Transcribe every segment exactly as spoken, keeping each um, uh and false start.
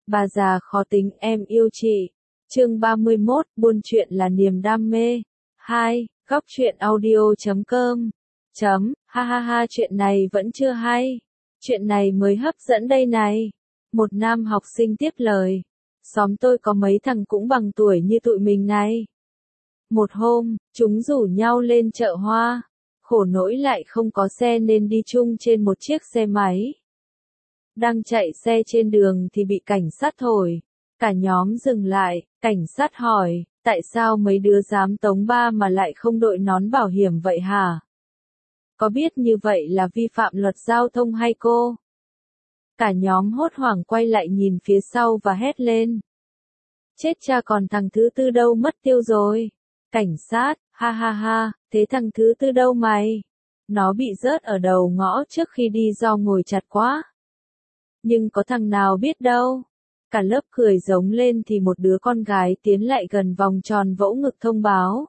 Bà già khó tính em yêu chị. Chương ba mươi mốt, buôn chuyện là niềm đam mê. hai. Góc truyện audio chấm com. Chấm, ha ha ha chuyện này vẫn chưa hay. Chuyện này mới hấp dẫn đây này. Một nam học sinh tiếp lời. Xóm tôi có mấy thằng cũng bằng tuổi như tụi mình này. Một hôm, chúng rủ nhau lên chợ hoa. Khổ nỗi lại không có xe nên đi chung trên một chiếc xe máy. Đang chạy xe trên đường thì bị cảnh sát thổi. Cả nhóm dừng lại, cảnh sát hỏi, tại sao mấy đứa dám tống ba mà lại không đội nón bảo hiểm vậy hả? Có biết như vậy là vi phạm luật giao thông hay cô? Cả nhóm hốt hoảng quay lại nhìn phía sau và hét lên. Chết cha, còn thằng thứ tư đâu mất tiêu rồi? Cảnh sát, ha ha ha, thế thằng thứ tư đâu mày? Nó bị rớt ở đầu ngõ trước khi đi do ngồi chặt quá. Nhưng có thằng nào biết đâu. Cả lớp cười giống lên thì một đứa con gái tiến lại gần vòng tròn vỗ ngực thông báo.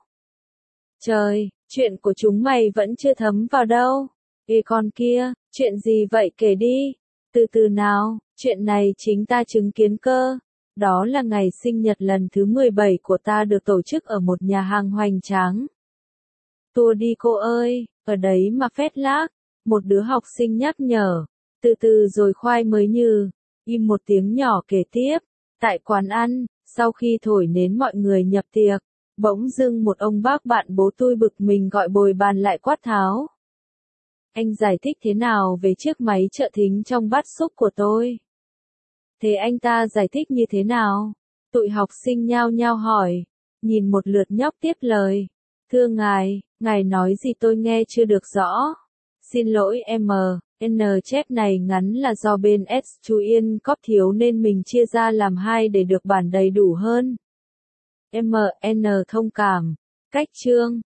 Trời, chuyện của chúng mày vẫn chưa thấm vào đâu. Ê con kia, chuyện gì vậy kể đi. Từ từ nào, chuyện này chính ta chứng kiến cơ. Đó là ngày sinh nhật lần thứ mười bảy của ta được tổ chức ở một nhà hàng hoành tráng. Tua đi cô ơi, ở đấy mà phét lác. Một đứa học sinh nhắc nhở. Từ từ rồi khoai mới như. Im một tiếng nhỏ kể tiếp. Tại quán ăn, sau khi thổi nến mọi người nhập tiệc, bỗng dưng một ông bác bạn bố tôi bực mình gọi bồi bàn lại quát tháo. Anh giải thích thế nào về chiếc máy trợ thính trong bát súp của tôi? Thế anh ta giải thích như thế nào? Tụi học sinh nhao nhao hỏi. Nhìn một lượt nhóc tiếp lời. Thưa ngài, ngài nói gì tôi nghe chưa được rõ. Xin lỗi em, N chép này ngắn là do bên S chú Yên cóp thiếu nên mình chia ra làm hai để được bản đầy đủ hơn. M N thông cảm. Cách chương.